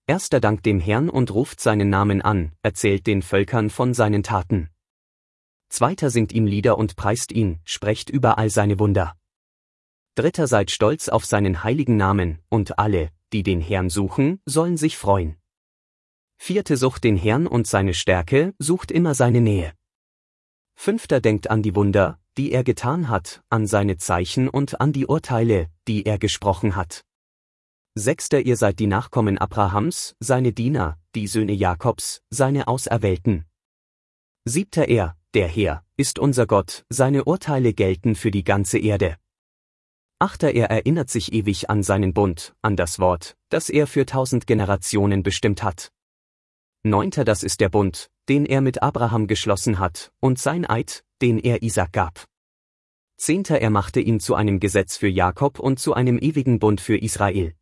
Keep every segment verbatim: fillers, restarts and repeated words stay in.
Erster dankt dem Herrn und ruft seinen Namen an, erzählt den Völkern von seinen Taten. Zweiter singt ihm Lieder und preist ihn, sprecht über all seine Wunder. Dritter seid stolz auf seinen heiligen Namen, und alle, die den Herrn suchen, sollen sich freuen. Vierte sucht den Herrn und seine Stärke, sucht immer seine Nähe. Fünfter denkt an die Wunder, die er getan hat, an seine Zeichen und an die Urteile, die er gesprochen hat. Sechster ihr seid die Nachkommen Abrahams, seine Diener, die Söhne Jakobs, seine Auserwählten. Siebter er, der Herr, ist unser Gott, seine Urteile gelten für die ganze Erde. Achter er erinnert sich ewig an seinen Bund, an das Wort, das er für tausend Generationen bestimmt hat. Neunter das ist der Bund, den er mit Abraham geschlossen hat, und sein Eid, den er Isaak gab. Zehnter er machte ihn zu einem Gesetz für Jakob und zu einem ewigen Bund für Israel.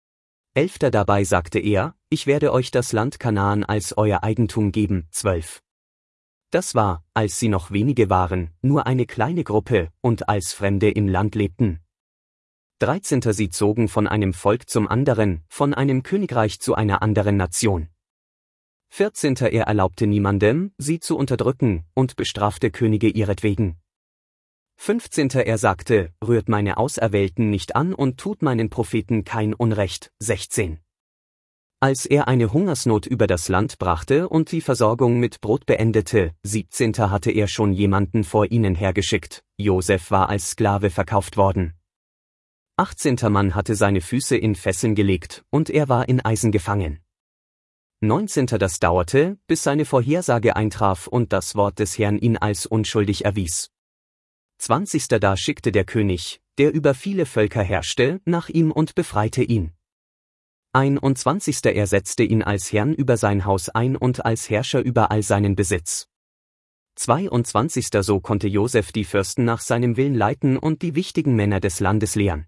Elfter dabei sagte er, ich werde euch das Land Kanaan als euer Eigentum geben. Zwölf. Das war, als sie noch wenige waren, nur eine kleine Gruppe, und als Fremde im Land lebten. Dreizehnter sie zogen von einem Volk zum anderen, von einem Königreich zu einer anderen Nation. Vierzehnter er erlaubte niemandem, sie zu unterdrücken, und bestrafte Könige ihretwegen. Fünfzehnter er sagte, rührt meine Auserwählten nicht an und tut meinen Propheten kein Unrecht. Sechzehn. Als er eine Hungersnot über das Land brachte und die Versorgung mit Brot beendete, siebzehnter hatte er schon jemanden vor ihnen hergeschickt, Josef war als Sklave verkauft worden. achtzehnter Mann hatte seine Füße in Fesseln gelegt, und er war in Eisen gefangen. neunzehnter Das dauerte, bis seine Vorhersage eintraf und das Wort des Herrn ihn als unschuldig erwies. zwanzigster Da schickte der König, der über viele Völker herrschte, nach ihm und befreite ihn. einundzwanzigster Er setzte ihn als Herrn über sein Haus ein und als Herrscher über all seinen Besitz. zweiundzwanzigster So konnte Josef die Fürsten nach seinem Willen leiten und die wichtigen Männer des Landes lehren.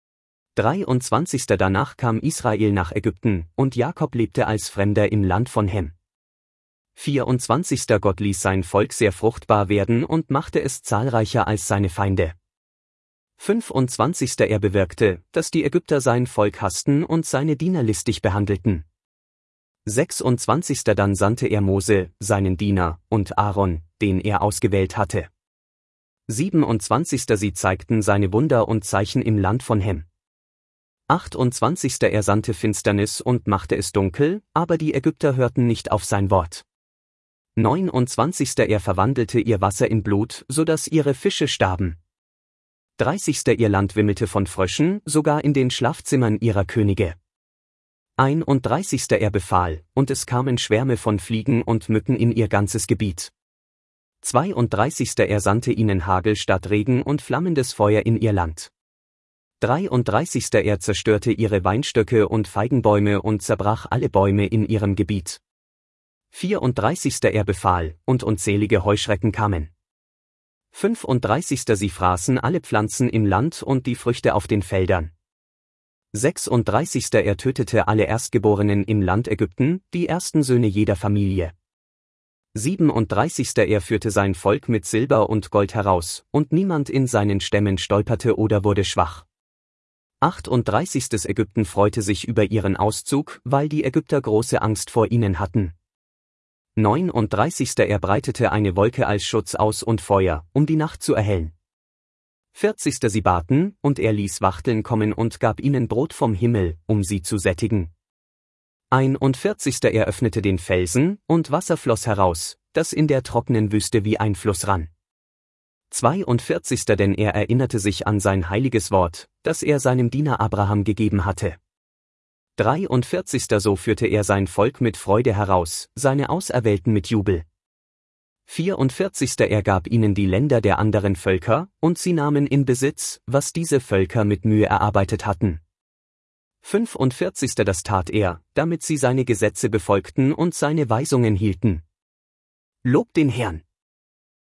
dreiundzwanzigster Danach kam Israel nach Ägypten, und Jakob lebte als Fremder im Land von Hem. vierundzwanzigster Gott ließ sein Volk sehr fruchtbar werden und machte es zahlreicher als seine Feinde. fünfundzwanzigster Er bewirkte, dass die Ägypter sein Volk hassten und seine Diener listig behandelten. sechsundzwanzigster Dann sandte er Mose, seinen Diener, und Aaron, den er ausgewählt hatte. siebenundzwanzigster Sie zeigten seine Wunder und Zeichen im Land von Hem. achtundzwanzigster Er sandte Finsternis und machte es dunkel, aber die Ägypter hörten nicht auf sein Wort. neunundzwanzigster Er verwandelte ihr Wasser in Blut, so dass ihre Fische starben. dreißigster Ihr Land wimmelte von Fröschen, sogar in den Schlafzimmern ihrer Könige. einunddreißigster Er befahl, und es kamen Schwärme von Fliegen und Mücken in ihr ganzes Gebiet. zweiunddreißigster Er sandte ihnen Hagel statt Regen und flammendes Feuer in ihr Land. dreiunddreißigster Er zerstörte ihre Weinstöcke und Feigenbäume und zerbrach alle Bäume in ihrem Gebiet. vierunddreißigster Er befahl, und unzählige Heuschrecken kamen. fünfunddreißigster Sie fraßen alle Pflanzen im Land und die Früchte auf den Feldern. sechsunddreißigster Er tötete alle Erstgeborenen im Land Ägypten, die ersten Söhne jeder Familie. siebenunddreißigster Er führte sein Volk mit Silber und Gold heraus, und niemand in seinen Stämmen stolperte oder wurde schwach. achtunddreißigster Ägypten freute sich über ihren Auszug, weil die Ägypter große Angst vor ihnen hatten. neununddreißigster Er breitete eine Wolke als Schutz aus und Feuer, um die Nacht zu erhellen. vierzigster Sie baten, und er ließ Wachteln kommen und gab ihnen Brot vom Himmel, um sie zu sättigen. einundvierzigster Er öffnete den Felsen, und Wasser floss heraus, das in der trockenen Wüste wie ein Fluss rann. zweiundvierzigster Denn er erinnerte sich an sein heiliges Wort, das er seinem Diener Abraham gegeben hatte. dreiundvierzigster So führte er sein Volk mit Freude heraus, seine Auserwählten mit Jubel. vierundvierzigster Er gab ihnen die Länder der anderen Völker, und sie nahmen in Besitz, was diese Völker mit Mühe erarbeitet hatten. fünfundvierzigster Das tat er, damit sie seine Gesetze befolgten und seine Weisungen hielten. Lobt den Herrn!